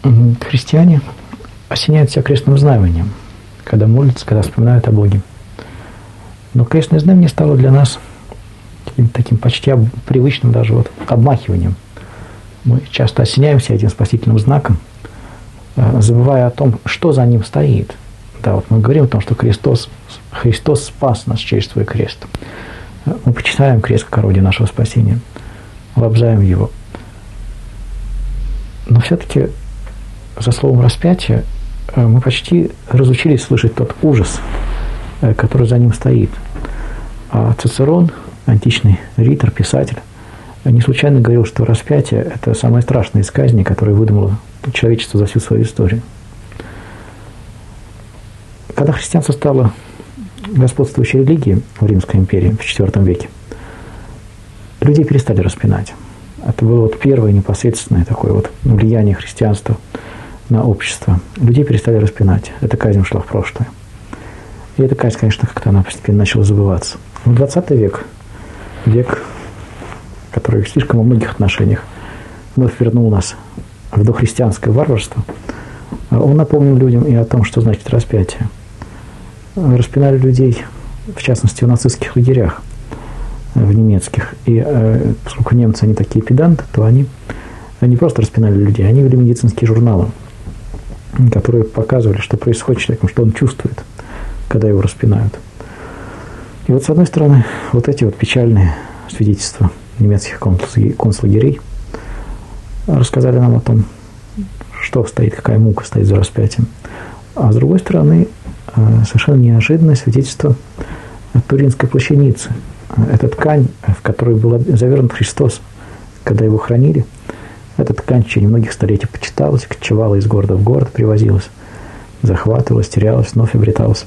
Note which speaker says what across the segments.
Speaker 1: Христиане осеняют себя крестным знамением, когда молятся, когда вспоминают о Боге. Но крестное знамение стало для нас каким-то таким почти привычным даже вот обмахиванием. Мы часто осеняемся этим спасительным знаком, забывая о том, что за ним стоит. Да, вот мы говорим о том, что Христос спас нас через свой крест. Мы почитаем крест как орудие нашего спасения, лобзаем его. Но все-таки за словом распятия мы почти разучились слышать тот ужас, который за ним стоит. А Цицерон, античный ритор, писатель, не случайно говорил, что распятие – это самое страшное из казней, которое выдумало человечество за всю свою историю. Когда христианство стало господствующей религией в Римской империи в IV веке, людей перестали распинать. Это было вот первое непосредственное такое вот влияние христианства на общество. Людей перестали распинать. Эта казнь ушла в прошлое. И эта казнь, конечно, как-то она постепенно начала забываться. Но 20 век, который слишком во многих отношениях вновь вернул нас в дохристианское варварство, он напомнил людям и о том, что значит распятие. Распинали людей, в частности, в нацистских лагерях, в немецких. И поскольку немцы, они такие педанты, то они не просто распинали людей, они вели медицинские журналы, которые показывали, что происходит с человеком, что он чувствует, когда его распинают. И вот, с одной стороны, вот эти вот печальные свидетельства немецких концлагерей рассказали нам о том, что стоит, какая мука стоит за распятием. А с другой стороны, совершенно неожиданное свидетельство Туринской плащаницы. Эта ткань, в которой был завернут Христос, когда его хранили, эта ткань в течение многих столетий почиталась, кочевала из города в город, привозилась, захватывалась, терялась, вновь обреталась.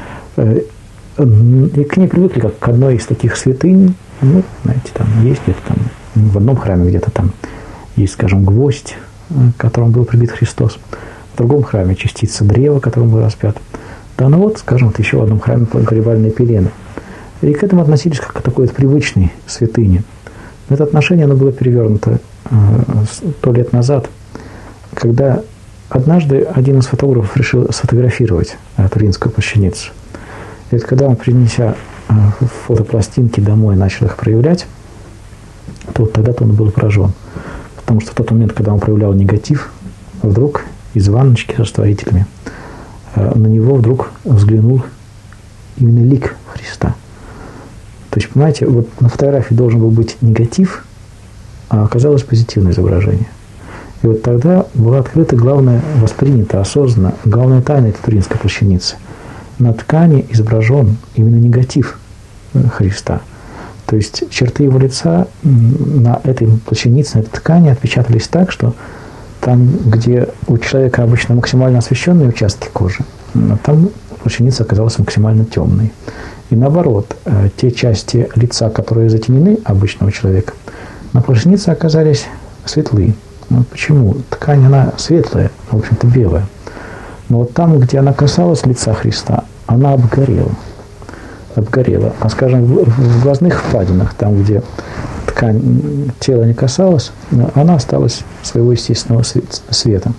Speaker 1: И к ней привыкли как к одной из таких святынь. Ну, знаете, там есть где-то там, в одном храме где-то там есть, скажем, гвоздь, к которому был прибит Христос. В другом храме частица древа, которым был распят. Да, ну вот, скажем, вот еще в одном храме погребальные пелены. И к этому относились как к такой вот привычной святыне. Но это отношение, оно было перевернуто 100 лет назад, когда однажды один из фотографов решил сфотографировать туринскую плащаницу. И вот когда он, принеся фотопластинки домой, начал их проявлять, то вот тогда-то он был поражен. Потому что в тот момент, когда он проявлял негатив, вдруг из ванночки со растворителями на него вдруг взглянул именно лик Христа. То есть, понимаете, вот на фотографии должен был быть негатив, а оказалось позитивное изображение. И вот тогда была открыта главная, воспринята осознанно, главная тайна этой туринской плащаницы. На ткани изображен именно негатив Христа. То есть черты его лица на этой плащанице, на этой ткани отпечатались так, что там, где у человека обычно максимально освещенные участки кожи, там плащаница оказалась максимально темной. И наоборот, те части лица, которые затенены обычного человека, на плащанице оказались светлые. Ну, почему? Ткань, она светлая, в общем-то белая. Но вот там, где она касалась лица Христа, она обгорела. А, скажем, в глазных впадинах, там, где ткань тела не касалась, она осталась своего естественного цвета.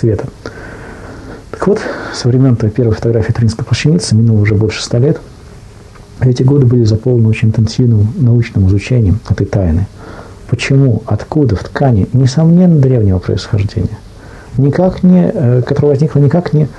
Speaker 1: Так вот, со времен той первой фотографии туринской плащаницы минуло уже больше 100 лет. Эти годы были заполнены очень интенсивным научным изучением этой тайны. Почему, откуда в ткани, несомненно, древнего происхождения, которое возникло никак не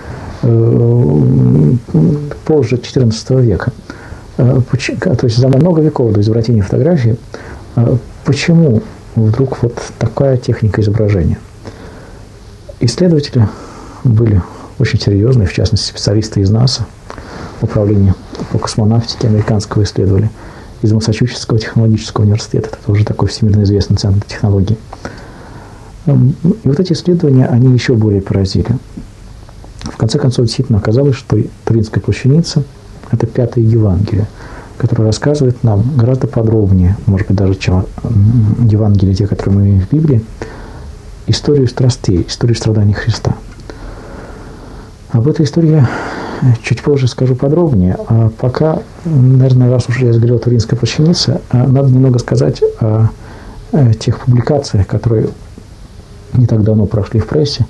Speaker 1: позже XIV века, то есть за много веков до изобретения фотографии, почему вдруг вот такая техника изображения? Исследователи были очень серьезные, в частности, специалисты из НАСА, управления по космонавтике американского исследовали, из Массачусетского технологического университета, это уже такой всемирно известный центр технологий. И вот эти исследования, они еще более поразили. В конце концов, действительно оказалось, что Туринская плащаница – это 5-е Евангелие, которое рассказывает нам гораздо подробнее, может быть, даже чем Евангелие, те, которые мы имеем в Библии, историю страстей, историю страданий Христа. Об этой истории я чуть позже скажу подробнее, а пока, наверное, раз уж я заговорил о Туринской плащанице, надо немного сказать о тех публикациях, которые не так давно прошли в прессе,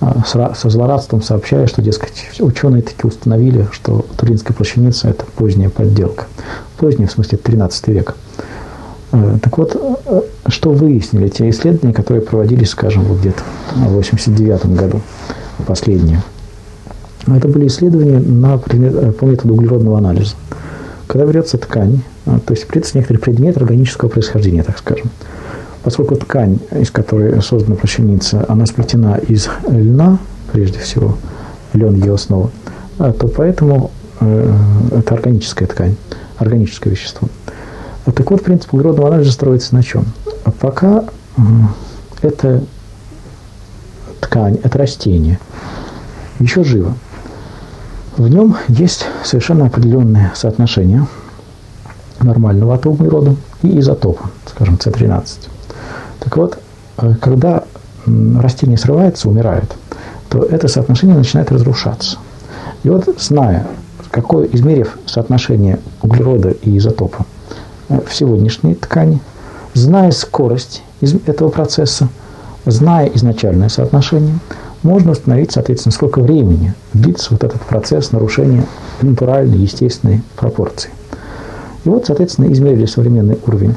Speaker 1: со злорадством сообщая, что, дескать, ученые таки установили, что Туринская плащаница – это поздняя подделка. Поздняя, в смысле, 13 век. Так вот, что выяснили те исследования, которые проводились, скажем, вот где-то в 1989 году, последние. Это были исследования по методу углеродного анализа. Когда берется ткань, то есть берется некоторый предмет органического происхождения, так скажем. Поскольку ткань, из которой создана плащаница, она сплетена из льна, прежде всего, лен ее основа, то поэтому это органическая ткань, органическое вещество. Так вот, принцип углеродного анализа строится на чем? Пока эта ткань, это растение еще живо, в нем есть совершенно определенные соотношения нормального атома углерода и изотопа, скажем, С13. Так вот, когда растение срывается, умирает, то это соотношение начинает разрушаться. И вот, зная, измерив соотношение углерода и изотопа в сегодняшней ткани, зная скорость этого процесса, зная изначальное соотношение, можно установить, соответственно, сколько времени длится вот этот процесс нарушения натуральной, естественной пропорции. И вот, соответственно, измерили современный уровень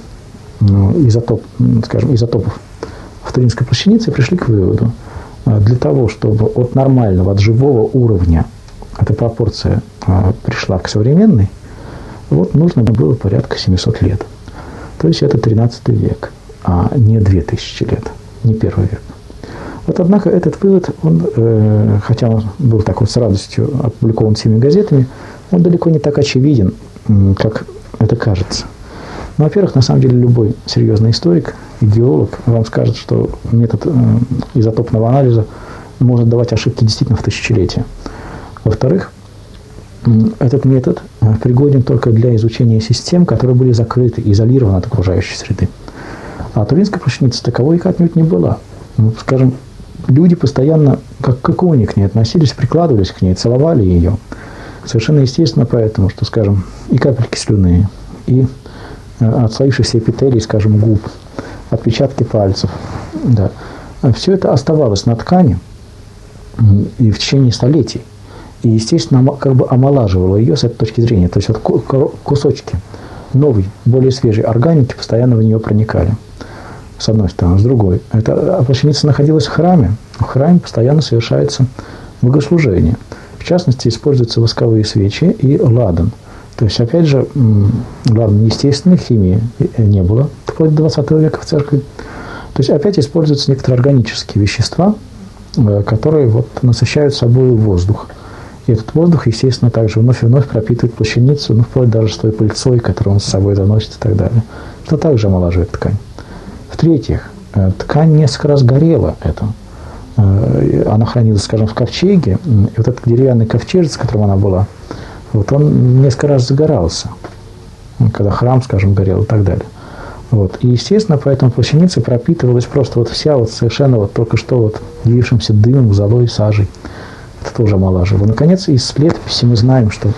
Speaker 1: изотопов в Туринской плащанице и пришли к выводу, для того, чтобы от нормального, от живого уровня эта пропорция пришла к современной, вот нужно было порядка 700 лет. То есть это 13 век, а не 2000 лет, не первый век. Вот, однако, этот вывод, хотя он был так вот с радостью опубликован всеми газетами, он далеко не так очевиден, как это кажется. Ну, во-первых, на самом деле, любой серьезный историк, идеолог вам скажет, что метод изотопного анализа может давать ошибки действительно в тысячелетия. Во-вторых, этот метод пригоден только для изучения систем, которые были закрыты, изолированы от окружающей среды. А Туринская плащаница таковой отнюдь не была. Скажем, люди постоянно, как к иконе к ней относились, прикладывались к ней, целовали ее. Совершенно естественно поэтому, что, скажем, и капельки слюны, и отслоившихся эпителий, скажем, губ, отпечатки пальцев, да, все это оставалось на ткани и в течение столетий. И, естественно, как бы омолаживало ее с этой точки зрения. То есть вот кусочки новой, более свежей органики постоянно в нее проникали. С одной стороны. С другой. Эта плащаница находилась в храме. В храме постоянно совершается богослужение. В частности, используются восковые свечи и ладан. То есть, опять же, ладан естественной химии не было вплоть до 20 века в церкви. То есть, опять используются некоторые органические вещества, которые вот насыщают собой воздух. И этот воздух, естественно, также вновь и вновь пропитывает плащаницу, ну, вплоть даже с той пыльцой, которую он с собой заносит и так далее. Это также омолаживает ткань. В-третьих, ткань несколько раз горела. Она хранилась, скажем, в ковчеге, и вот этот деревянный ковчежец, с которым она была, вот он несколько раз загорался, когда храм, скажем, горел и так далее. Вот. И, естественно, поэтому плащаница пропитывалась просто вот вся вот совершенно вот только что вот явившимся дымом, золой, сажей. Это тоже омолаживало. Наконец, из летописи мы знаем, что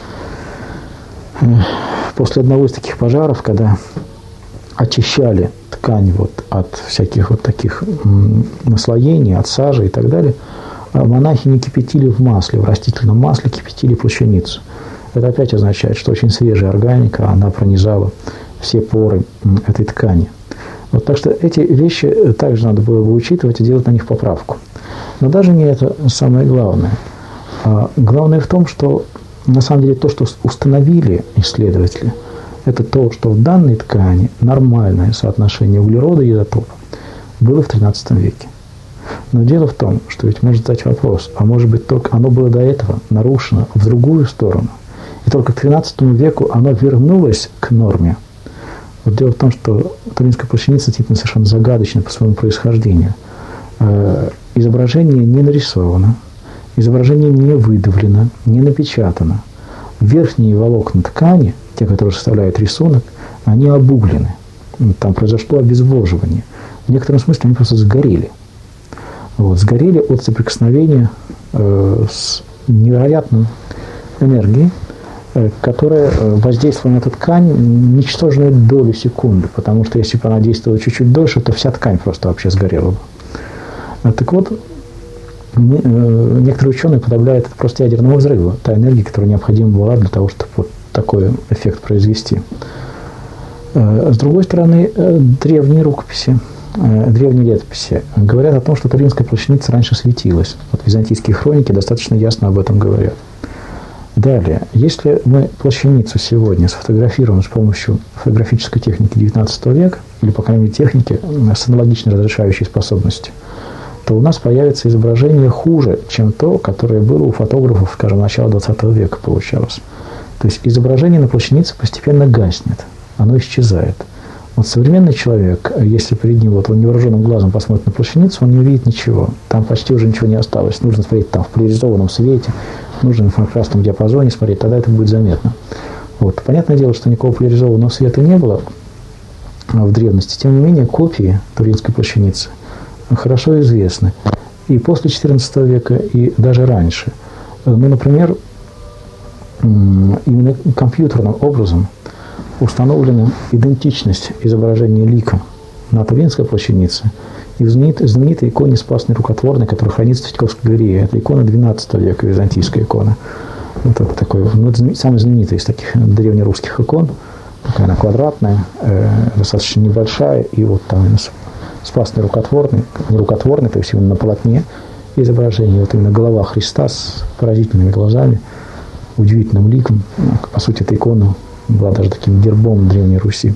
Speaker 1: после одного из таких пожаров, когда очищали ткань вот от всяких вот таких наслоений, от сажи и так далее, монахи не кипятили в масле, в растительном масле кипятили плащаницу. Это опять означает, что очень свежая органика, она пронизала все поры этой ткани. Вот, так что эти вещи также надо было бы учитывать и делать на них поправку. Но даже не это самое главное. Главное в том, что на самом деле то, что установили исследователи, это то, что в данной ткани нормальное соотношение углерода и изотопа было в XIII веке. Но дело в том, что ведь может задать вопрос, а может быть только оно было до этого нарушено в другую сторону, и только к XIII веку оно вернулось к норме. Вот дело в том, что Туринская плащаница действительно совершенно загадочна по своему происхождению. Изображение не нарисовано, изображение не выдавлено, не напечатано. Верхние волокна ткани, те, которые составляют рисунок, они обуглены. Там произошло обезвоживание. В некотором смысле они просто сгорели. Вот, сгорели от соприкосновения с невероятной энергией, которая воздействовала на эту ткань ничтожную долю секунды, потому что если бы она действовала чуть-чуть дольше, то вся ткань просто вообще сгорела бы. Так вот, некоторые ученые подавляют это просто ядерному взрыву, та энергия, которая необходима была для того, чтобы вот такой эффект произвести. С другой стороны, древние рукописи, древние летописи говорят о том, что Туринская плащаница раньше светилась. Вот византийские хроники достаточно ясно об этом говорят. Далее, если мы плащаницу сегодня сфотографируем с помощью фотографической техники XIX века, или, по крайней мере, техники с аналогичной разрешающей способностью, то у нас появится изображение хуже, чем то, которое было у фотографов, скажем, начала XX века получалось. То есть изображение на плащанице постепенно гаснет, оно исчезает. Вот современный человек, если перед ним вот он невооруженным глазом посмотрит на плащаницу, он не увидит ничего. Там почти уже ничего не осталось. Нужно смотреть там в поляризованном свете, нужно в инфракрасном диапазоне смотреть, тогда это будет заметно. Вот. Понятное дело, что никакого поляризованного света не было в древности. Тем не менее, копии Туринской плащаницы хорошо известны. И после XIV века, и даже раньше. Ну, например, именно компьютерным образом установлена идентичность изображения лика на Туринской плащанице и в знаменитой иконе Спасной Рукотворной, которая хранится в Третьяковской галерее. Это икона XII века, византийская икона. Вот это такой, ну, это самая знаменитая из таких древнерусских икон. Такая она квадратная, достаточно небольшая, и вот там Спасной Рукотворной, не рукотворной, то есть именно на полотне изображение, вот именно голова Христа с поразительными глазами, удивительным ликом. По сути, эта икона была даже таким гербом Древней Руси.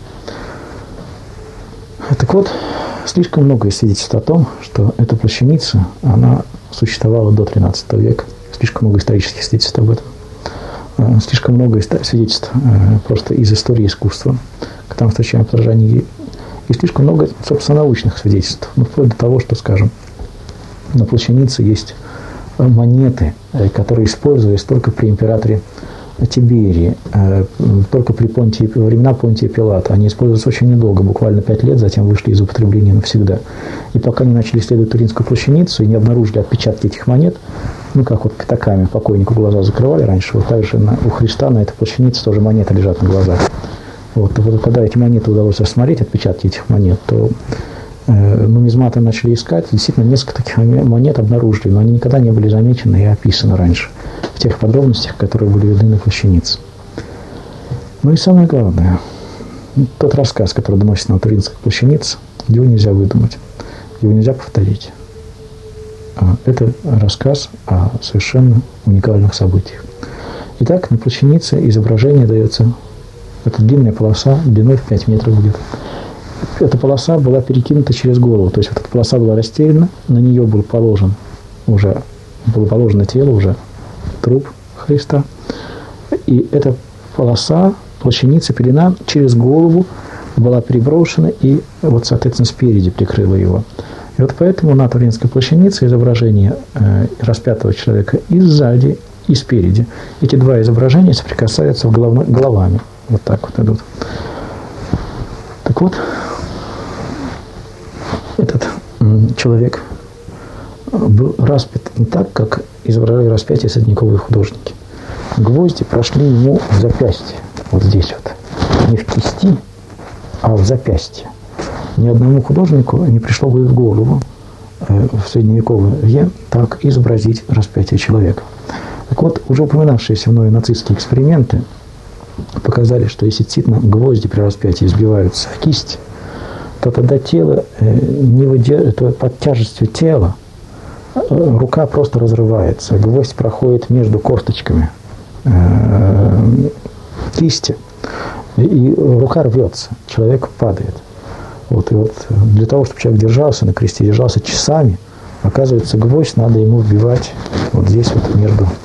Speaker 1: Так вот, слишком много свидетельств о том, что эта плащаница, она существовала до XIII века. Слишком много исторических свидетельств об этом. Слишком много свидетельств просто из истории искусства, когда мы встречаем подражание. И слишком много, собственно, научных свидетельств. Ну, вплоть до того, что, скажем, на плащанице есть монеты, которые использовались только при императоре Тиберии, только при во времена Понтия Пилата. Они использовались очень недолго, буквально 5 лет, затем вышли из употребления навсегда. И пока не начали исследовать Туринскую плащаницу и не обнаружили отпечатки этих монет, ну, как вот пятаками покойнику глаза закрывали раньше, вот так же у Христа на этой плащанице тоже монеты лежат на глазах. Вот когда эти монеты удалось рассмотреть, отпечатки этих монет, то нумизматы начали искать, и действительно несколько таких монет обнаружили, но они никогда не были замечены и описаны раньше в тех подробностях, которые были видны на плащанице. Ну и самое главное, тот рассказ, который доносится на Туринской плащанице, его нельзя выдумать, его нельзя повторить. Это рассказ о совершенно уникальных событиях. Итак, на плащанице изображение дается, это длинная полоса длиной в 5 метров где-то. Эта полоса была перекинута через голову, то есть вот эта полоса была расстелена, на нее было положено тело, уже труп Христа. И эта полоса, плащаница, пелена через голову была переброшена и вот, соответственно, спереди прикрыла его. И вот поэтому на Туринской плащанице изображение распятого человека и сзади, и спереди. Эти два изображения соприкасаются головами. Вот так вот идут. Так вот, этот человек был распят не так, как изображали распятие средневековые художники. Гвозди прошли ему в запястье, вот здесь вот, не в кисти, а в запястье. Ни одному художнику не пришло бы в голову в средневековье так изобразить распятие человека. Так вот, уже упоминавшиеся мною нацистские эксперименты показали, что если действительно гвозди при распятии сбиваются в кисть, то тогда тело не выдерживает, под тяжестью тела рука просто разрывается, гвоздь проходит между косточками кисти, и рука рвется, человек падает. Вот, и вот для того, чтобы человек держался на кресте, держался часами, оказывается, гвоздь надо ему вбивать вот здесь вот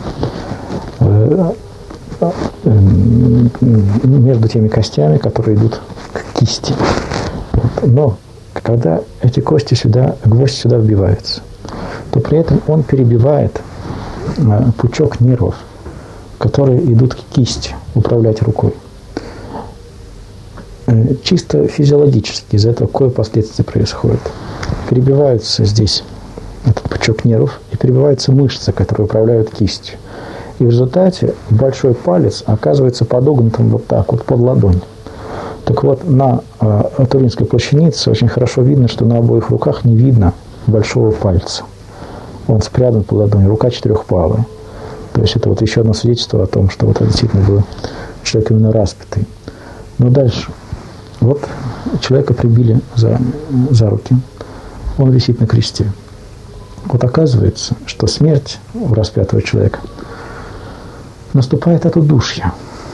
Speaker 1: между теми костями, которые идут к кисти. Вот. Но когда эти кости гвоздь сюда вбивается, то при этом он перебивает пучок нервов, которые идут к кисти, управлять рукой. Чисто физиологически из этого какое последствие происходит? Перебиваются здесь этот пучок нервов и перебиваются мышцы, которые управляют кистью. И в результате большой палец оказывается подогнутым вот так вот под ладонь. Так вот, на Туринской плащанице очень хорошо видно, что на обоих руках не видно большого пальца. он спрятан под ладонью, рука четырехпалая. То есть это вот еще одно свидетельство о том, что вот это действительно был человек именно распятый. Но дальше. Вот человека прибили за руки. Он висит на кресте. Вот оказывается, что смерть у распятого человека наступает от удушья.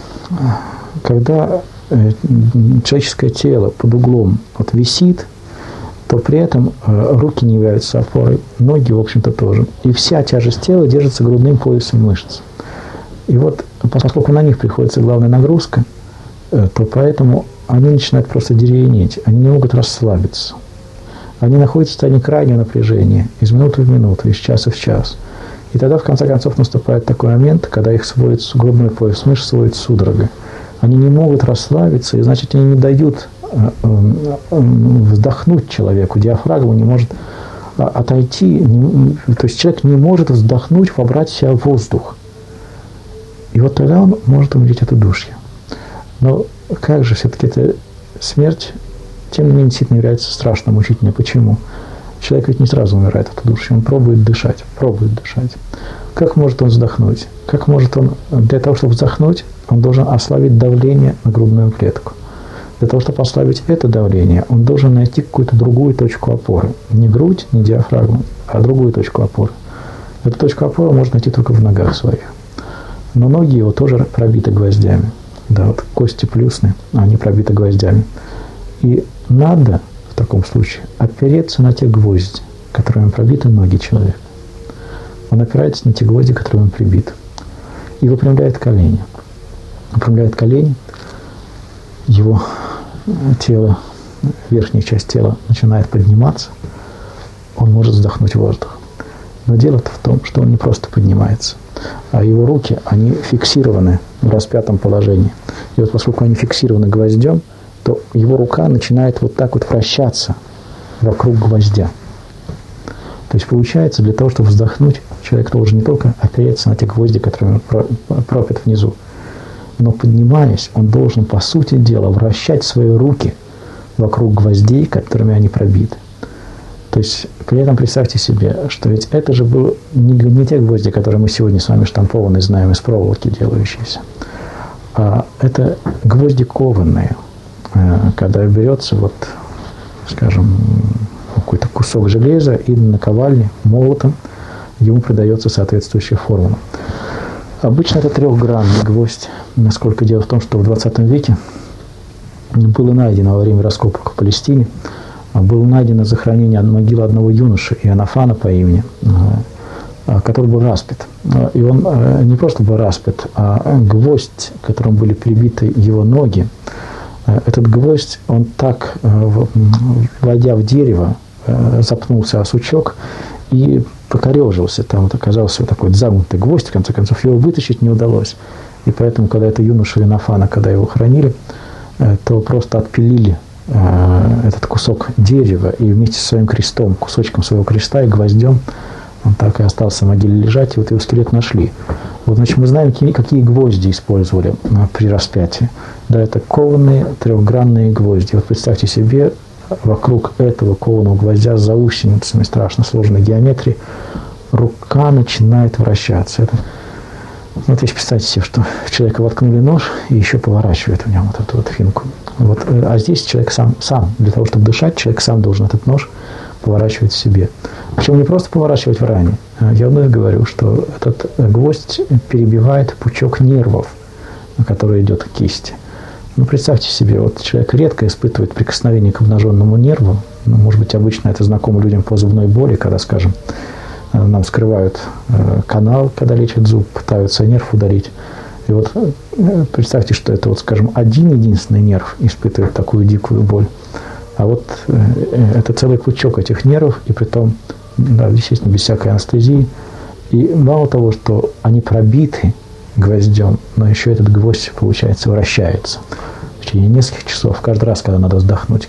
Speaker 1: Когда человеческое тело под углом вот висит, то при этом руки не являются опорой, ноги, в общем-то, тоже. И вся тяжесть тела держится грудным поясом мышц. И вот, поскольку на них приходится главная нагрузка, то поэтому они начинают просто деревенеть, они не могут расслабиться. Они находятся в состоянии крайнего напряжения, из минуты в минуту, из часа в час. И тогда, в конце концов, наступает такой момент, когда их сводит грудной пояс мышц, сводит судорога. Они не могут расслабиться, и значит, они не дают вздохнуть человеку. Диафрагма не может отойти, то есть человек не может вздохнуть, вобрать в себя воздух. И вот тогда он может умереть от удушья. Но как же все-таки эта смерть, тем не менее, действительно является страшно мучительной. Почему? Человек ведь не сразу умирает от удушья, он пробует дышать. Как может он вздохнуть? Как может он, для того, чтобы вздохнуть, он должен ослабить давление на грудную клетку. Для того, чтобы ослабить это давление, он должен найти какую-то другую точку опоры. Не грудь, не диафрагму, а другую точку опоры. Эту точку опоры можно найти только в ногах своих. Но ноги его тоже пробиты гвоздями. Да, вот кости плюсны, они пробиты гвоздями. И надо в таком случае опереться на те гвозди, которыми пробиты ноги человека. Он опирается на те гвозди, которыми он прибит. И выпрямляет колени. Выпрямляет колени, его тело, верхняя часть тела начинает подниматься, он может вздохнуть воздух. Но дело-то в том, что он не просто поднимается, а его руки, они фиксированы в распятом положении. И вот поскольку они фиксированы гвоздем, то его рука начинает вот так вот вращаться вокруг гвоздя. То есть получается, для того, чтобы вздохнуть, человек должен не только опереться на те гвозди, которые пропят внизу, но поднимаясь, он должен, по сути дела, вращать свои руки вокруг гвоздей, которыми они пробиты. То есть при этом представьте себе, что ведь это же были не те гвозди, которые мы сегодня с вами штампованные знаем из проволоки делающиеся, а это гвозди кованые, когда берется вот, скажем, какой-то кусок железа и на наковальне молотом ему придается соответствующая формула. Обычно это трехгранный гвоздь, насколько дело в том, что в 20 веке было найдено во время раскопок в Палестине, было найдено захоронение могилы одного юноши, Иоаннафана по имени, который был распят. И он не просто был распят, а гвоздь, к которому были прибиты его ноги, этот гвоздь, он так, войдя в дерево, запнулся о сучок и покорежился. Там вот оказался такой загнутый гвоздь, в конце концов, его вытащить не удалось. И поэтому, когда это юноша Иоаннафана, когда его хоронили, то просто отпилили этот кусок дерева и вместе со своим крестом, кусочком своего креста и гвоздем, он так и остался в могиле лежать, и вот его скелет нашли. Вот, значит, мы знаем, какие гвозди использовали при распятии. Да, это кованые трехгранные гвозди. Вот представьте себе, вокруг этого кованого гвоздя с заусеницами страшно сложной геометрии рука начинает вращаться. Это, вот если представьте себе, что в человека воткнули нож и еще поворачивает в нем вот эту вот финку. Вот, а здесь человек сам, для того, чтобы дышать, человек сам должен этот нож поворачивать в себе. Причем не просто поворачивать в ране. Я вновь говорю, что этот гвоздь перебивает пучок нервов, который идет к кисти. Ну, представьте себе, вот человек редко испытывает прикосновение к обнаженному нерву. Ну, может быть, обычно это знакомо людям по зубной боли, когда, скажем, нам скрывают канал, когда лечат зуб, пытаются нерв удалить. И вот представьте, что это, вот, скажем, один-единственный нерв испытывает такую дикую боль. А вот это целый пучок этих нервов, и притом, да, естественно, без всякой анестезии. И мало того, что они пробиты гвоздем, но еще этот гвоздь, получается, вращается в течение нескольких часов. Каждый раз, когда надо вздохнуть,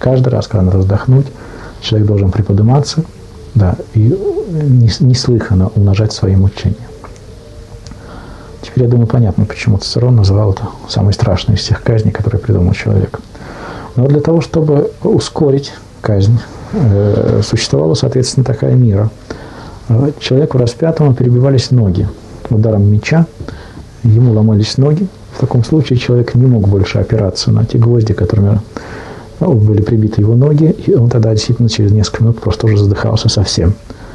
Speaker 1: человек должен приподниматься, да, и неслыханно умножать свои мучения. Теперь, я думаю, понятно, почему Цицерон называл это самой страшной из всех казней, которые придумал человек. Но для того, чтобы ускорить казнь, существовала, соответственно, такая мера. Человеку распятому перебивались ноги ударом меча, ему ломались ноги. В таком случае человек не мог больше опираться на те гвозди, которыми были прибиты его ноги, и он тогда действительно через несколько минут просто уже задыхался совсем.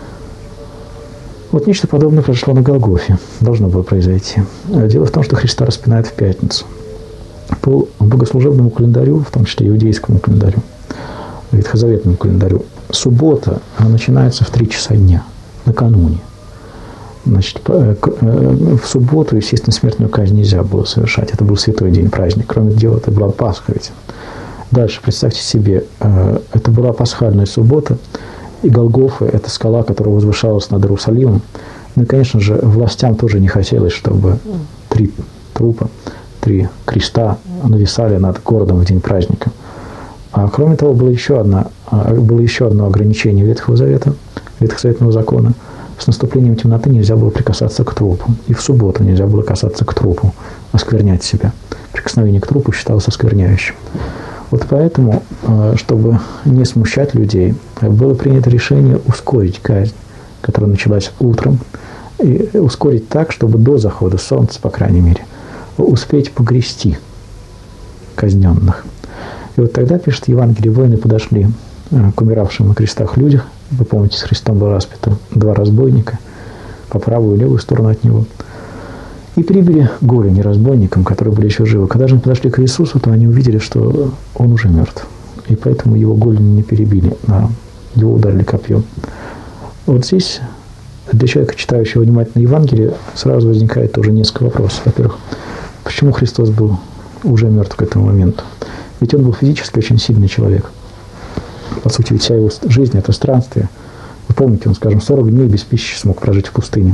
Speaker 1: Вот нечто подобное произошло на Голгофе, должно было произойти. Дело в том, что Христа распинают в пятницу. По богослужебному календарю, в том числе иудейскому календарю, ветхозаветному календарю, суббота начинается в 3 часа дня, накануне. Значит, в субботу, естественно, смертную казнь нельзя было совершать. Это был святой день, праздник. Кроме того, это была Пасха ведь. Дальше, представьте себе, это была пасхальная суббота, и Голгофа – это скала, которая возвышалась над Иерусалимом. Ну и, конечно же, властям тоже не хотелось, чтобы 3 трупа, 3 креста нависали над городом в день праздника. А кроме того, было еще одно ограничение Ветхого Завета, Ветхозаветного закона. С наступлением темноты нельзя было прикасаться к трупу. И в субботу нельзя было касаться к трупу, осквернять себя. Прикосновение к трупу считалось оскверняющим. Вот поэтому, чтобы не смущать людей, было принято решение ускорить казнь, которая началась утром, и ускорить так, чтобы до захода солнца, по крайней мере, успеть погрести казненных. И вот тогда, пишет Евангелие, воины подошли к умиравшим на крестах людях. Вы помните, с Христом было распято 2 разбойника по правую и левую сторону от него. И прибили голени разбойникам, которые были еще живы. Когда же они подошли к Иисусу, то они увидели, что он уже мертв. И поэтому его голени не перебили, а его ударили копьем. Вот здесь для человека, читающего внимательно Евангелие, сразу возникает тоже несколько вопросов. Во-первых, почему Христос был уже мертв к этому моменту? Ведь он был физически очень сильный человек. По сути, ведь вся его жизнь – это странствие. Вы помните, он, скажем, 40 дней без пищи смог прожить в пустыне.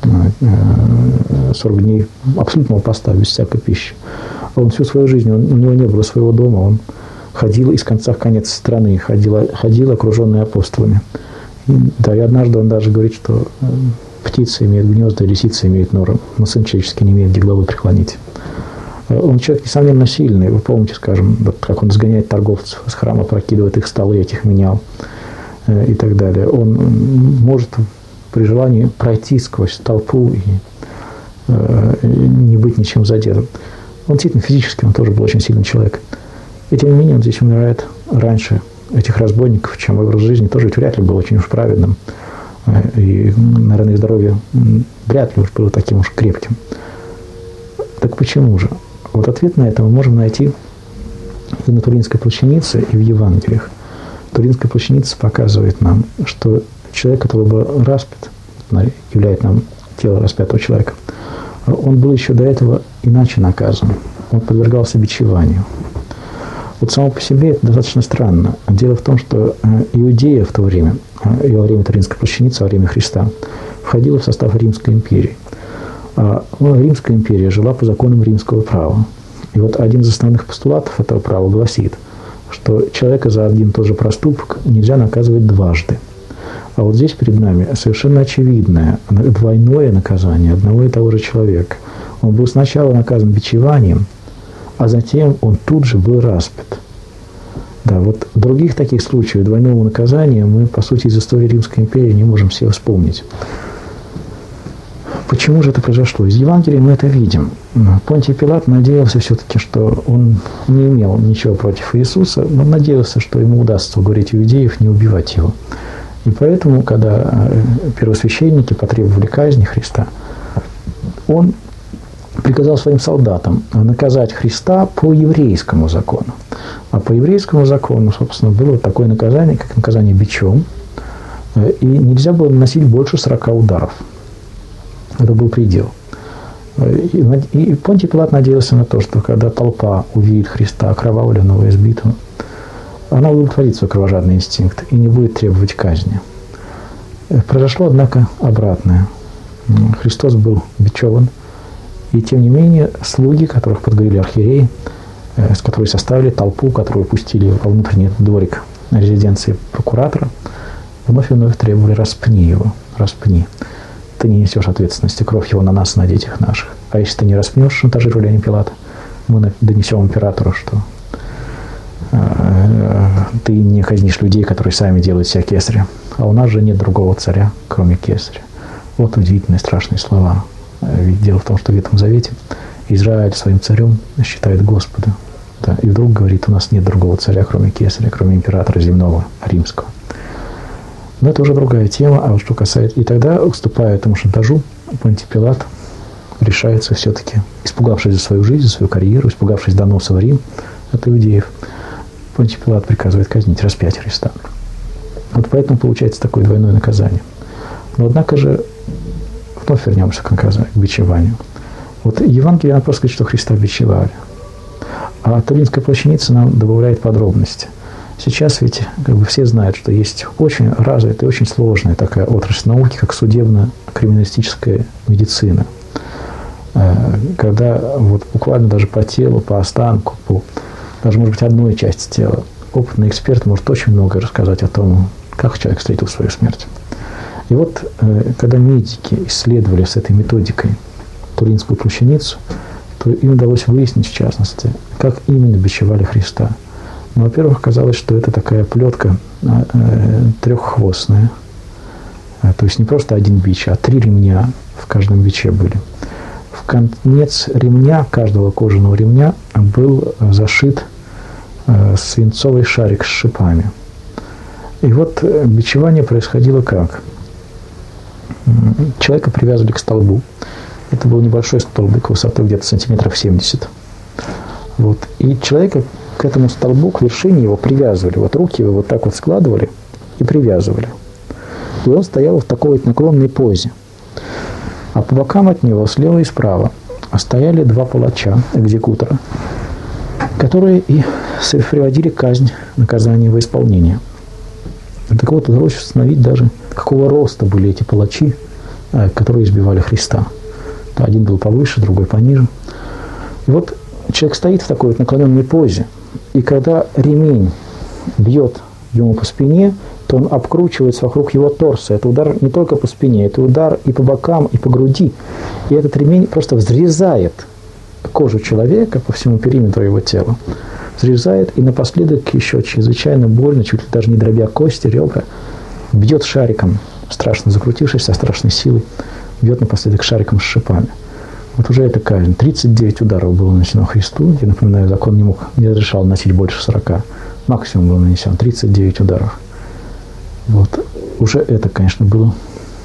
Speaker 1: 40 дней абсолютного поста, без всякой пищи. Он всю свою жизнь, у него не было своего дома, он ходил из конца в конец страны, ходил окруженный апостолами. И однажды он даже говорит, что птицы имеют гнезда, лисицы имеют норы, но сын человеческий не имеет где головы преклонить. Он человек, несомненно, сильный. Вы помните, скажем, вот как он сгоняет торговцев из храма, прокидывает их столы, этих менял и так далее. Он может при желании пройти сквозь толпу и не быть ничем задетым. Он действительно физически, он тоже был очень сильный человек. И тем не менее, он здесь умирает раньше этих разбойников, чем образ жизни тоже ведь вряд ли был очень уж праведным. И, наверное, здоровье вряд ли уж было таким уж крепким. Так почему же? Вот ответ на это мы можем найти и на Туринской плащанице, и в Евангелиях. Туринская плащаница показывает нам, что человек, который был распят, являет нам тело распятого человека, он был еще до этого иначе наказан. Он подвергался бичеванию. Вот само по себе это достаточно странно. Дело в том, что Иудея в то время, и во время Туринской плащаницы, во время Христа, входила в состав Римской империи. Римская империя жила по законам римского права. И вот один из основных постулатов этого права гласит, что человека за один и тот же проступок нельзя наказывать дважды. А вот здесь перед нами совершенно очевидное двойное наказание одного и того же человека. Он был сначала наказан бичеванием, а затем он тут же был распят. Да, вот других таких случаев двойного наказания мы, по сути, из истории Римской империи не можем себе вспомнить. Почему же это произошло? Из Евангелия мы это видим. Понтий Пилат надеялся все-таки, что он не имел ничего против Иисуса, но надеялся, что ему удастся уговорить иудеев не убивать его. И поэтому, когда первосвященники потребовали казни Христа, он приказал своим солдатам наказать Христа по еврейскому закону. А по еврейскому закону, собственно, было такое наказание, как наказание бичом, и нельзя было наносить больше 40 ударов. Это был предел. И Понтий Пилат надеялся на то, что когда толпа увидит Христа окровавленного и избитого, она удовлетворит свой кровожадный инстинкт и не будет требовать казни. Произошло, однако, обратное. Христос был бичеван, и тем не менее слуги, которых подговорили архиереи, с которой составили толпу, которую пустили во внутренний дворик резиденции прокуратора, вновь и вновь требовали: распни его, распни. Ты не несешь ответственности, кровь его на нас и на детях наших. А если ты не распнешь, шантажировали они Пилата, мы донесем императору, что ты не казнишь людей, которые сами делают себя кесарем. а у нас же нет другого царя, кроме Кесаря. Вот удивительные, страшные слова. Ведь дело в том, что в Ветхом Завете Израиль своим царем считает Господа. Да, и вдруг говорит, у нас нет другого царя, кроме Кесаря, кроме императора земного, римского. Но это уже другая тема. А вот что касается... И тогда, уступая этому шантажу, Понтий Пилат решается все-таки, испугавшись за свою жизнь, за свою карьеру, испугавшись доноса в Рим от иудеев, Понтий Пилат приказывает казнить, распять Христа. Вот поэтому получается такое двойное наказание. Но однако же, вновь вернемся к наказанию, к бичеванию. Вот Евангелие, она просто говорит, что Христа бичевали. А Туринская плащаница нам добавляет подробности. Сейчас ведь все знают, что есть очень развитая, очень сложная такая отрасль науки, как судебно-криминалистическая медицина. Когда вот буквально даже по телу, по останку, даже, может быть, одной части тела, опытный эксперт может очень много рассказать о том, как человек встретил свою смерть. И вот, когда медики исследовали с этой методикой Туринскую плащаницу, то им удалось выяснить, в частности, как именно бичевали Христа. Ну, во-первых, оказалось, что это такая плетка треххвостная. То есть не просто один бич, а 3 ремня в каждом биче были. В конец ремня, каждого кожаного ремня, был зашит свинцовый шарик с шипами. И вот бичевание происходило как? Человека привязывали к столбу. Это был небольшой столбик высотой где-то сантиметров 70. Вот. И человека к этому столбу, к вершине его привязывали. Вот руки его вот так вот складывали и привязывали. И он стоял в такой вот наклонной позе. А по бокам от него, слева и справа, стояли 2 палача, экзекутора, которые и приводили казнь, наказание во исполнение. Так вот, удалось установить даже, какого роста были эти палачи, которые избивали Христа. Один был повыше, другой пониже. И вот человек стоит в такой вот наклоненной позе, и когда ремень бьет ему по спине, то он обкручивается вокруг его торса. Это удар не только по спине, это удар и по бокам, и по груди. И этот ремень просто взрезает кожу человека по всему периметру его тела. Взрезает, и напоследок еще чрезвычайно больно, чуть ли даже не дробя кости, ребра, бьет шариком, страшно закрутившись, со страшной силой, бьет напоследок шариком с шипами. Вот уже это казнь. 39 ударов было нанесено Христу. Я напоминаю, закон не разрешал носить больше 40. Максимум был нанесен 39 ударов. Вот. Уже это, конечно, было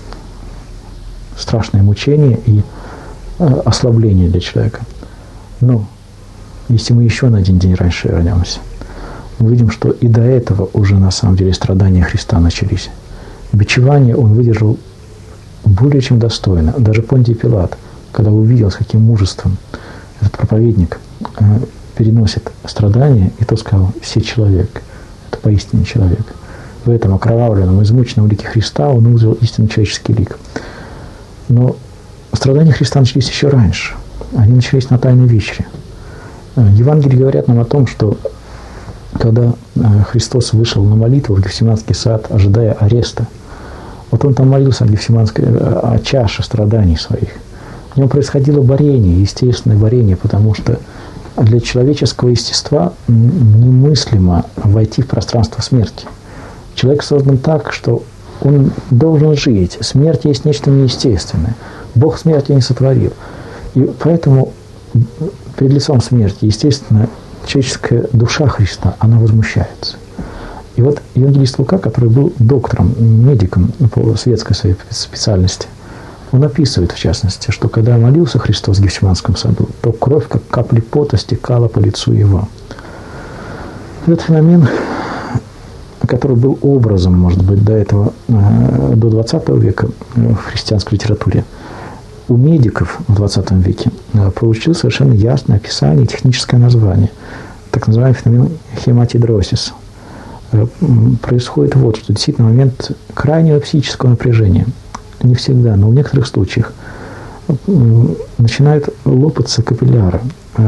Speaker 1: страшное мучение и ослабление для человека. Но если мы еще на один день раньше вернемся, мы видим, что и до этого уже на самом деле страдания Христа начались. Бичевание он выдержал более чем достойно. Даже Понтий Пилат, когда увидел, с каким мужеством этот проповедник переносит страдания, и тот сказал: «Все человек, это поистине человек». В этом окровавленном, измученном лике Христа он увидел истинно человеческий лик. Но страдания Христа начались еще раньше. Они начались на Тайной вечере. Евангелии говорят нам о том, что когда Христос вышел на молитву в Гефсиманский сад, ожидая ареста, вот он там молился о чаше страданий своих. В нем происходило борение, естественное борение, потому что для человеческого естества немыслимо войти в пространство смерти. Человек создан так, что он должен жить. Смерть есть нечто неестественное. Бог смерти не сотворил. И поэтому перед лицом смерти, естественно, человеческая душа Христа, она возмущается. И вот евангелист Лука, который был доктором, медиком по светской своей специальности, он описывает, в частности, что когда молился Христос в Гефсиманском саду, то кровь, как капли пота, стекала по лицу его. Этот феномен, который был образом, может быть, до этого, до 20 века в христианской литературе, у медиков в 20 веке получил совершенно ясное описание, техническое название. Так называемый феномен хематидросис. Происходит вот что. Действительно, момент крайнего психического напряжения. Не всегда, но в некоторых случаях начинают лопаться капилляры,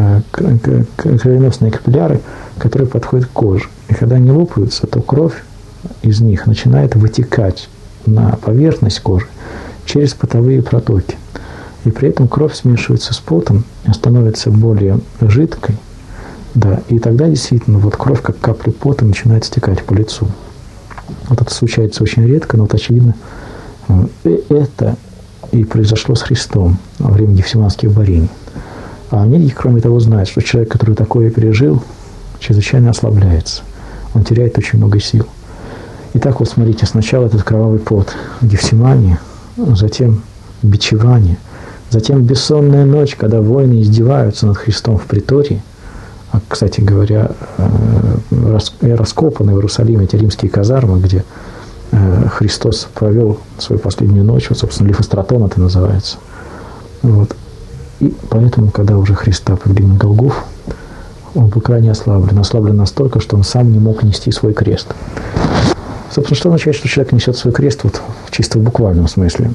Speaker 1: кровеносные капилляры, которые подходят к коже. И когда они лопаются, то кровь из них начинает вытекать на поверхность кожи через потовые протоки. И при этом кровь смешивается с потом, становится более жидкой, да, и тогда действительно вот кровь, как капли пота, начинает стекать по лицу. Вот это случается очень редко, но вот очевидно, это и произошло с Христом во время гефсиманских борений. А они, кроме того, знают, что человек, который такое пережил, чрезвычайно ослабляется. Он теряет очень много сил. Итак, вот смотрите, сначала этот кровавый пот в Гефсимании, затем бичевание, затем бессонная ночь, когда воины издеваются над Христом в притории. А, кстати говоря, раскопаны в Иерусалиме эти римские казармы, где Христос провел свою последнюю ночь, вот, собственно, Лифостратон это называется. Вот. И поэтому, когда уже Христа повели на Голгофу, он был крайне ослаблен настолько, что он сам не мог нести свой крест. Собственно, что означает, что человек несет свой крест вот, в чисто буквальном смысле?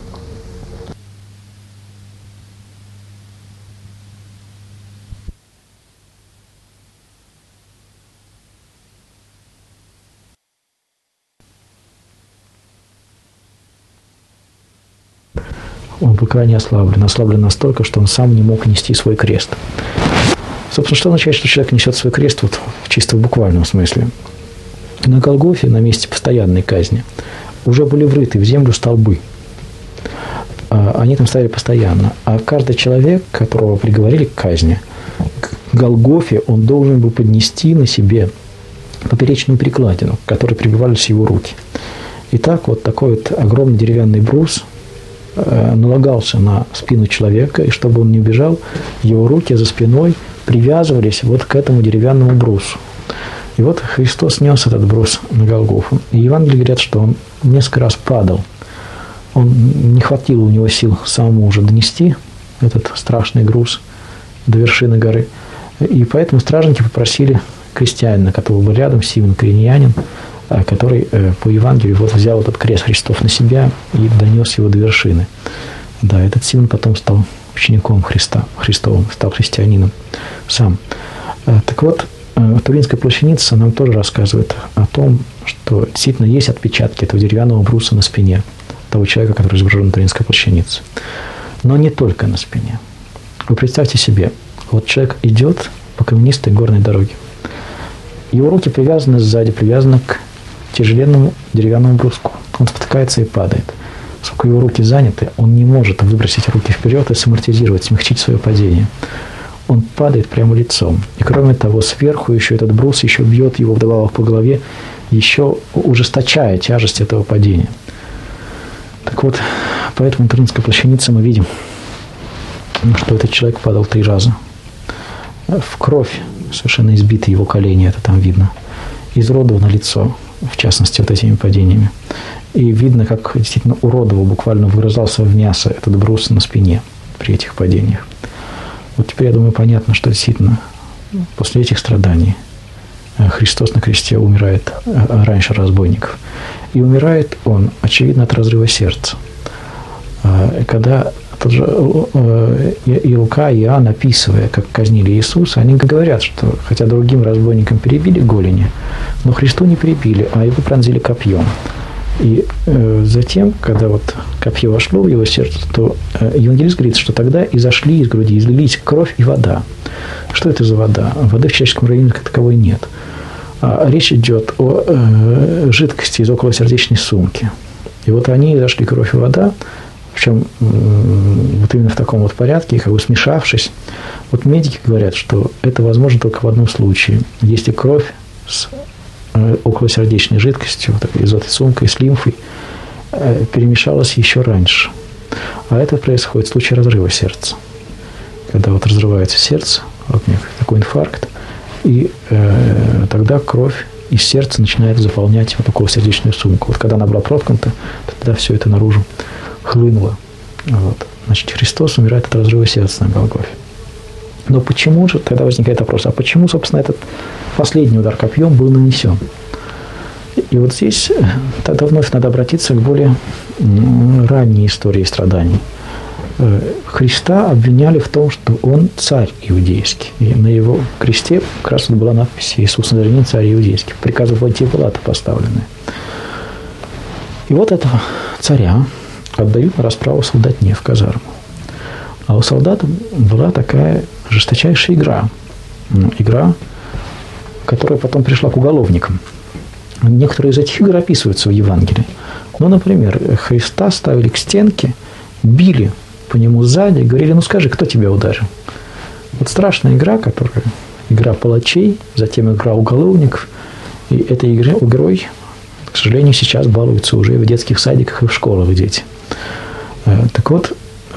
Speaker 1: Он был крайне ослаблен настолько, что он сам не мог нести свой крест. Собственно, что означает, что человек несет свой крест вот, в чисто буквальном смысле? На Голгофе, на месте постоянной казни, уже были врыты в землю столбы. Они там стояли постоянно. А каждый человек, которого приговорили к казни, к Голгофе он должен был поднести на себе поперечную перекладину, к которой прибивались его руки. Итак, вот такой вот огромный деревянный брус налагался на спину человека, и чтобы он не убежал, его руки за спиной привязывались вот к этому деревянному брусу. И вот Христос нес этот брус на Голгофу. И Евангелие говорят, что он несколько раз падал. Не хватило у него сил самому уже донести этот страшный груз до вершины горы. И поэтому стражники попросили крестьянина, который был рядом, Симон Кириньянин, который по Евангелию вот взял этот крест Христов на себя и донес его до вершины. Да, этот Симон потом стал учеником Христовым, стал христианином сам. Так вот, Туринская плащаница нам тоже рассказывает о том, что действительно есть отпечатки этого деревянного бруса на спине того человека, который изображен на Туринской плащанице. Но не только на спине. Вы представьте себе, вот человек идет по каменистой горной дороге. Его руки привязаны сзади, привязаны к тяжеленному деревянному бруску. Он спотыкается и падает. Поскольку его руки заняты, он не может выбросить руки вперед и самортизировать, смягчить свое падение. Он падает прямо лицом. И кроме того, сверху еще этот брус еще бьет его вдобавок по голове, еще ужесточая тяжесть этого падения. Так вот, поэтому в Туринской плащанице мы видим, что этот человек падал 3 раза. В кровь совершенно избиты его колени, это там видно. Изуродовано лицо, в частности, вот этими падениями. И видно, как действительно уродово, буквально вгрызался в мясо этот брус на спине при этих падениях. Вот теперь, я думаю, понятно, что действительно после этих страданий Христос на кресте умирает раньше разбойников. И умирает он, очевидно, от разрыва сердца. Когда тот же и Лука, и Иоанн, описывая, как казнили Иисуса, они говорят, что хотя другим разбойникам перебили голени, но Христу не перебили, а его пронзили копьем. И затем, когда вот копье вошло в его сердце, то евангелист говорит, что тогда изошли из груди, излились кровь и вода. Что это за вода? Воды в человеческом организме как таковой нет. Речь идет о жидкости из околосердечной сумки. И вот они изошли кровь и вода, причем вот именно в таком вот порядке, как бы смешавшись. Вот медики говорят, что это возможно только в одном случае. Если кровь с околосердечной жидкостью, вот из этой сумкой, с лимфой, перемешалась еще раньше. А это происходит в случае разрыва сердца. Когда вот разрывается сердце, вот такой инфаркт, и тогда кровь из сердца начинает заполнять вот околосердечную сумку. Вот когда она была проткнута, то тогда все это наружу хлынуло. Вот. Значит, Христос умирает от разрыва сердца на Голгофе. Но почему же, тогда возникает вопрос, а почему, собственно, этот последний удар копьем был нанесен? И вот здесь тогда вновь надо обратиться к более ранней истории страданий. Христа обвиняли в том, что он царь иудейский. И на его кресте как раз вот была надпись «Иисус Назарянин, царь иудейский». Приказы Понтия Пилата поставлены. И вот этого царя отдают на расправу солдатне в казарму. А у солдат была такая жесточайшая игра. Игра, которая потом пришла к уголовникам. Некоторые из этих игр описываются в Евангелии. Ну, например, Христа ставили к стенке, били по нему сзади, говорили: ну скажи, кто тебя ударил? Вот страшная игра, которая игра палачей, затем игра уголовников. И этой игрой, к сожалению, сейчас балуются уже в детских садиках и в школах дети. Так вот,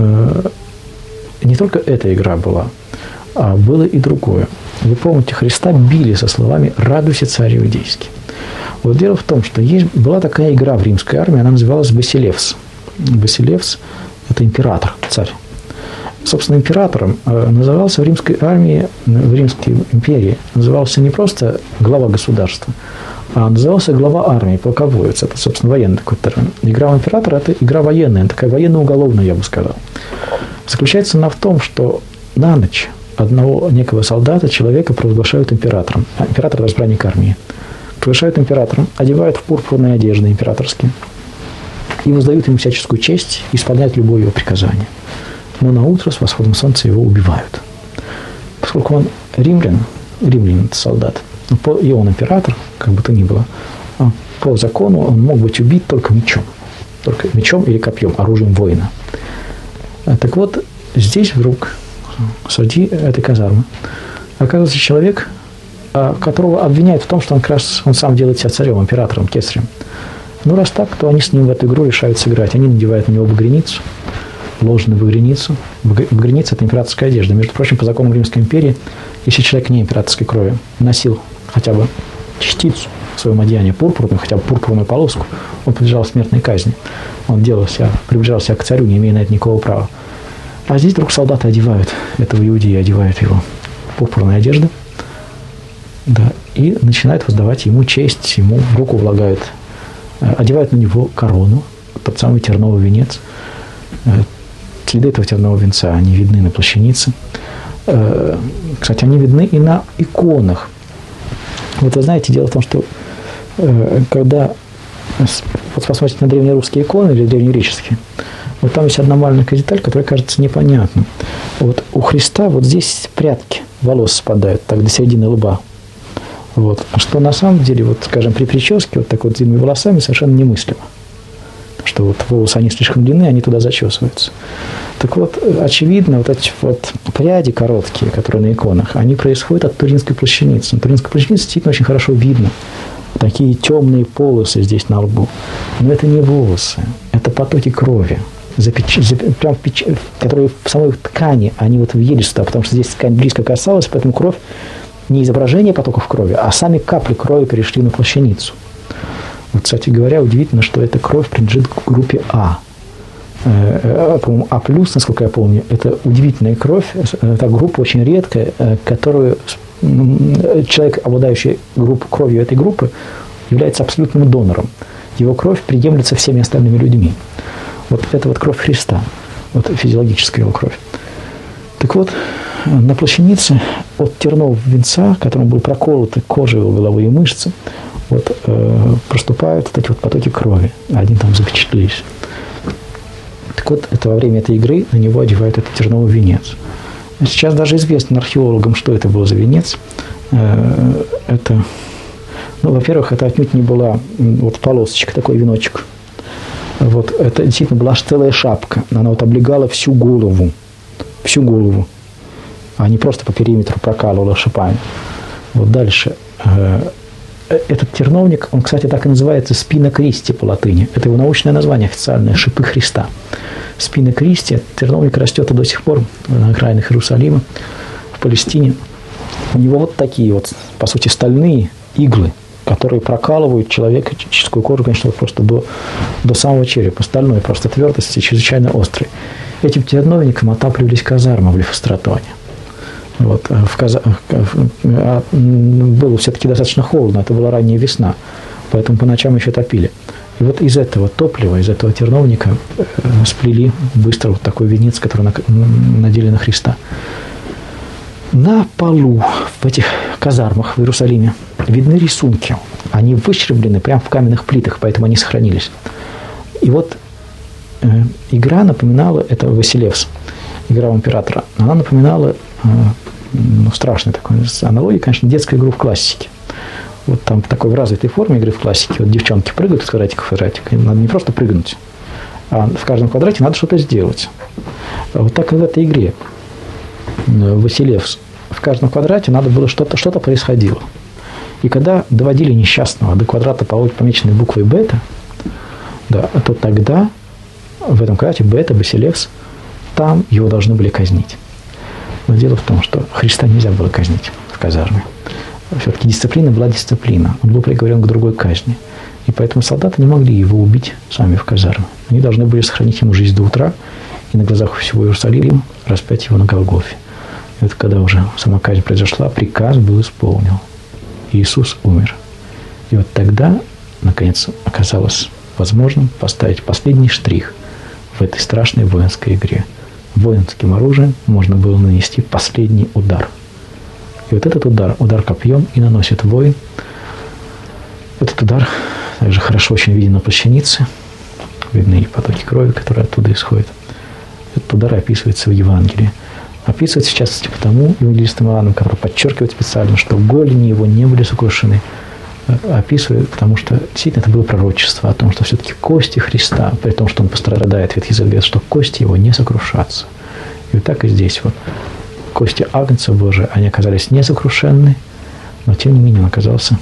Speaker 1: не только эта игра была, а было и другое. Вы помните, Христа били со словами: «Радуйся, царь иудейский». Вот дело в том, что была такая игра в римской армии, она называлась Басилевс. Басилевс – это император, царь. Собственно, императором назывался в римской армии, в Римской империи, назывался не просто глава государства, а назывался глава армии, полководец. Это, собственно, военный такой термин. Игра в императора – это игра военная, такая военно-уголовная, я бы сказал. Заключается она в том, что на ночь одного некого солдата, человека провозглашают императором. Император – это избранник армии. Провозглашают императором, одевают в пурпурные одежды императорские и воздают ему всяческую честь и исполняют любое его приказание. Но на утро с восходом солнца его убивают. Поскольку он римлянин это солдат, и он император, как бы то ни было, по закону он мог быть убит только мечом или копьем, оружием воина. Так вот, здесь вдруг, среди этой казармы, оказывается человек, которого обвиняют в том, что он сам делает себя царем, императором, кесарем. Ну, раз так, то они с ним в эту игру решают сыграть. Они надевают на него багряницу, ложную багряницу. Багряница – это императорская одежда. Между прочим, по законам Римской империи, если человек не императорской крови носил хотя бы частицу в своем одеянии пурпурную, хотя бы пурпурную полоску, он подлежал смертной казни. Он приближал себя к царю, не имея на это никакого права. А здесь вдруг солдаты одевают этого иудея, одевают его в пурпурные одежды, да, и начинают воздавать ему честь, ему в руку влагают, одевают на него корону, тот самый терновый венец. Следы этого тернового венца, они видны на плащанице. Кстати, они видны и на иконах. Вот вы знаете, дело в том, что когда вот посмотрите на древнерусские иконы или древнегреческие, вот там есть одна маленькая деталь, которая кажется непонятной. Вот у Христа вот здесь прядки волос спадают так до середины лба. Вот. А что на самом деле, вот, скажем, при прическе вот так вот длинными волосами совершенно немыслимо. Что вот волосы, они слишком длинные, они туда зачесываются. Так вот, очевидно, вот эти вот пряди короткие, которые на иконах, они происходят от Туринской плащаницы. На Туринской плащанице действительно очень хорошо видно такие темные полосы здесь на лбу. Но это не волосы, это потоки крови, которые в самой ткани, они вот въели сюда, потому что здесь ткань близко касалась, поэтому кровь, не изображение потоков крови, а сами капли крови перешли на плащаницу. Вот, кстати говоря, удивительно, что эта кровь принадлежит к группе А. По-моему, А+, насколько я помню, это удивительная кровь, это группа очень редкая, которую человек, обладающий кровью этой группы, является абсолютным донором. Его кровь приемлется всеми остальными людьми. Вот это вот кровь Христа, вот физиологическая его кровь. Так вот, на плащанице от тернового венца, которым был проколоты кожа его головы и мышцы, вот, проступают вот эти вот потоки крови. Они там запечатлелись. Так вот, это во время этой игры на него одевают этот терновый венец. Сейчас даже известно археологам, что это был за венец. Это, ну, во-первых, это отнюдь не была вот полосочка, такой веночек. Вот, это действительно была целая шапка. Она вот облегала всю голову, а не просто по периметру прокалывала шипами. Вот дальше. Этот терновник, он, кстати, так и называется Спина Кристи по латыни. Это его научное название официальное, шипы Христа. Спина Кристи, терновник растет и до сих пор на окраинах Иерусалима, в Палестине. У него вот такие вот, по сути, стальные иглы, которые прокалывают человеческую кожу, конечно, просто до самого черепа. Стальной просто твердости, чрезвычайно острый. Этим терновником отапливались казармы в Лифостратоне. Вот, было все-таки достаточно холодно, это была ранняя весна, поэтому по ночам еще топили. И вот из этого топлива, из этого терновника сплели быстро вот такой венец, который надели на Христа. На полу в этих казармах в Иерусалиме видны рисунки. Они выщерблены прямо в каменных плитах, поэтому они сохранились. И вот игра напоминала, это Василевс, игра у императора, она напоминала, страшная такая аналогия, конечно, детскую игру в классике. вот там в такой в развитой форме игры в классике, вот девчонки прыгают из квадратика в квадратик, им надо не просто прыгнуть, а в каждом квадрате надо что-то сделать. Вот так и в этой игре Василевс. В каждом квадрате надо было что-то происходило. И когда доводили несчастного до квадрата, помеченной буквой бета, да, то тогда в этом квадрате бета, Басилевс, там его должны были казнить. Но дело в том, что Христа нельзя было казнить в казарме. Все-таки дисциплина была дисциплина. Он был приговорен к другой казни. И поэтому солдаты не могли его убить сами в казарме. Они должны были сохранить ему жизнь до утра и на глазах всего Иерусалима распять его на Голгофе. И вот когда уже сама казнь произошла, приказ был исполнен. Иисус умер. И вот тогда, наконец, оказалось возможным поставить последний штрих в этой страшной воинской игре. Воинским оружием можно было нанести последний удар. И вот этот удар копьем и наносит воин. Этот удар также хорошо очень виден на плащанице. Видны и потоки крови, которые оттуда исходят. Этот удар описывается в Евангелии. Описывается, в частности, потому евангелистом Иоанном, который подчеркивает специально, что голени его не были сокрушены. Описывает, потому что действительно это было пророчество о том, что все-таки кости Христа, при том, что он пострадает, Ветхий Завет, что кости его не сокрушатся. И вот так и здесь вот. Кости Агнца Божия, они оказались несокрушенны, но тем не менее он оказался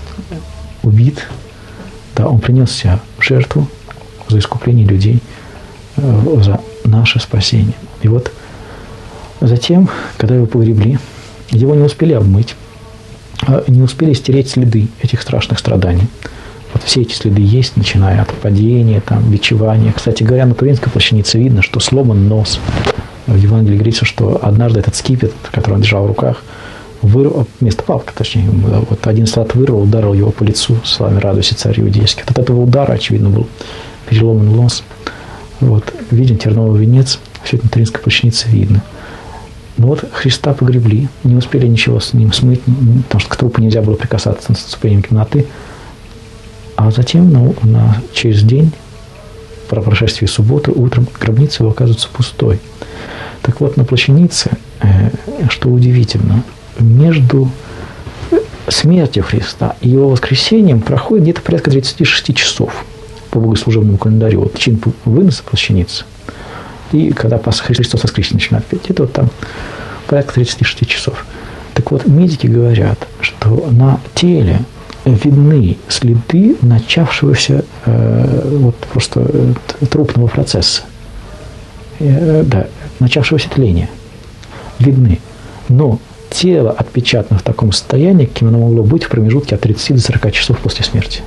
Speaker 1: убит. Да, он принес себя в жертву за искупление людей, за наше спасение. И вот затем, когда его погребли, его не успели обмыть, не успели стереть следы этих страшных страданий. Вот все эти следы есть, начиная от падения, там, бичевания. Кстати говоря, на Туринской плащанице видно, что сломан нос. В Евангелии говорится, что однажды этот скипетр, который он держал в руках, вырвал, вместо палки, точнее, вот один солдат вырвал, ударил его по лицу словами «Радуйся, царь иудейский». Вот от этого удара, очевидно, был переломан нос. Вот, виден терновый венец, все это на Туринской плащанице видно. Но вот Христа погребли, не успели ничего с ним смыть, потому что к трупу нельзя было прикасаться с наступлением темноты. А затем, через день, по прошествии субботы, утром гробница его оказывается пустой. Так вот, на плащанице, что удивительно, между смертью Христа и его воскресением проходит где-то порядка 36 часов по богослужебному календарю. Вот чин выноса плащаницы. И когда Христос воскресе начинает петь, это вот там порядка 36 часов. Так вот, медики говорят, что на теле видны следы начавшегося вот просто трупного процесса. Да, начавшегося тления. Видны. Но тело отпечатано в таком состоянии, каким оно могло быть в промежутке от 30 до 40 часов после смерти.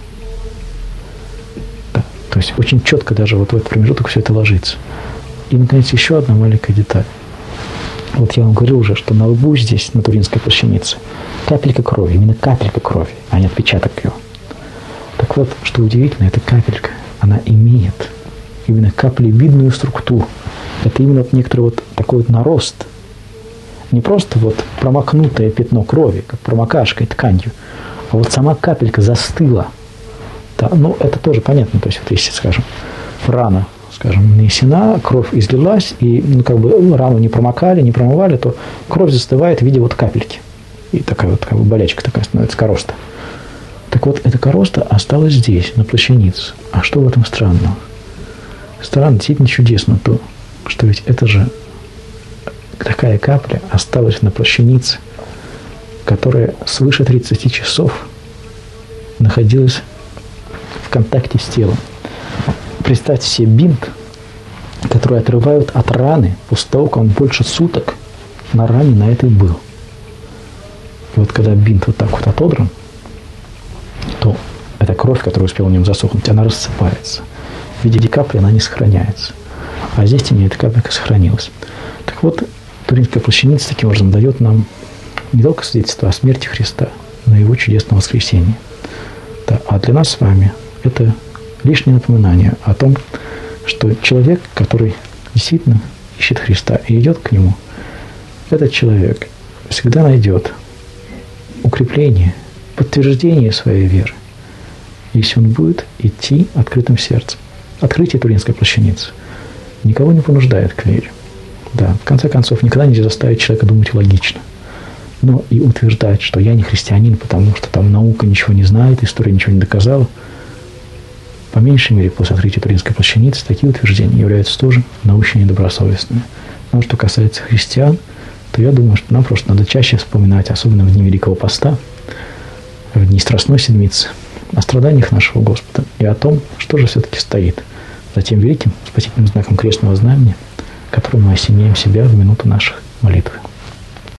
Speaker 1: Да, то есть очень четко даже вот в этот промежуток все это ложится. И, наконец, еще одна маленькая деталь. Вот я вам говорил уже, что на лбу здесь, на Туринской плащанице, капелька крови, именно капелька крови, а не отпечаток ее. Так вот, что удивительно, эта капелька, она имеет именно каплевидную структуру. Это именно вот некоторый вот такой вот нарост. Не просто вот промокнутое пятно крови, как промокашкой, тканью, а вот сама капелька застыла. Да, ну, это тоже понятно. То есть, вот если, скажем, рана, скажем, нанесена, кровь излилась, и рану не промокали, не промывали, то кровь застывает в виде вот капельки. И такая вот болячка такая становится, короста. Так вот, эта короста осталась здесь, на плащанице. А что в этом странного? Странно, действительно чудесно то, что ведь это же такая капля осталась на плащанице, которая свыше 30 часов находилась в контакте с телом. Представьте себе бинт, который отрывают от раны после того, как он больше суток на ране на этой был. И вот когда бинт вот так вот отодран, то эта кровь, которая успела в нем засохнуть, она рассыпается. В виде капли она не сохраняется. А здесь тем не менее эта капелька сохранилась. Так вот, Туринская плащаница таким образом дает нам не только свидетельство о смерти Христа, но и его чудесном воскресении. Да, а для нас с вами это лишнее напоминание о том, что человек, который действительно ищет Христа и идет к Нему, этот человек всегда найдет укрепление, подтверждение своей веры, если он будет идти открытым сердцем. Открытие Туринской плащаницы никого не понуждает к вере. Да, в конце концов, никогда нельзя заставить человека думать логично. Но и утверждать, что я не христианин, потому что там наука ничего не знает, история ничего не доказала, по меньшей мере, после открытия Туринской плащаницы, такие утверждения являются тоже научно недобросовестными. Но что касается христиан, то я думаю, что нам просто надо чаще вспоминать, особенно в дни Великого Поста, в дни Страстной Седмицы, о страданиях нашего Господа и о том, что же все-таки стоит за тем великим спасительным знаком крестного знамени, которым мы осеняем себя в минуту наших молитв.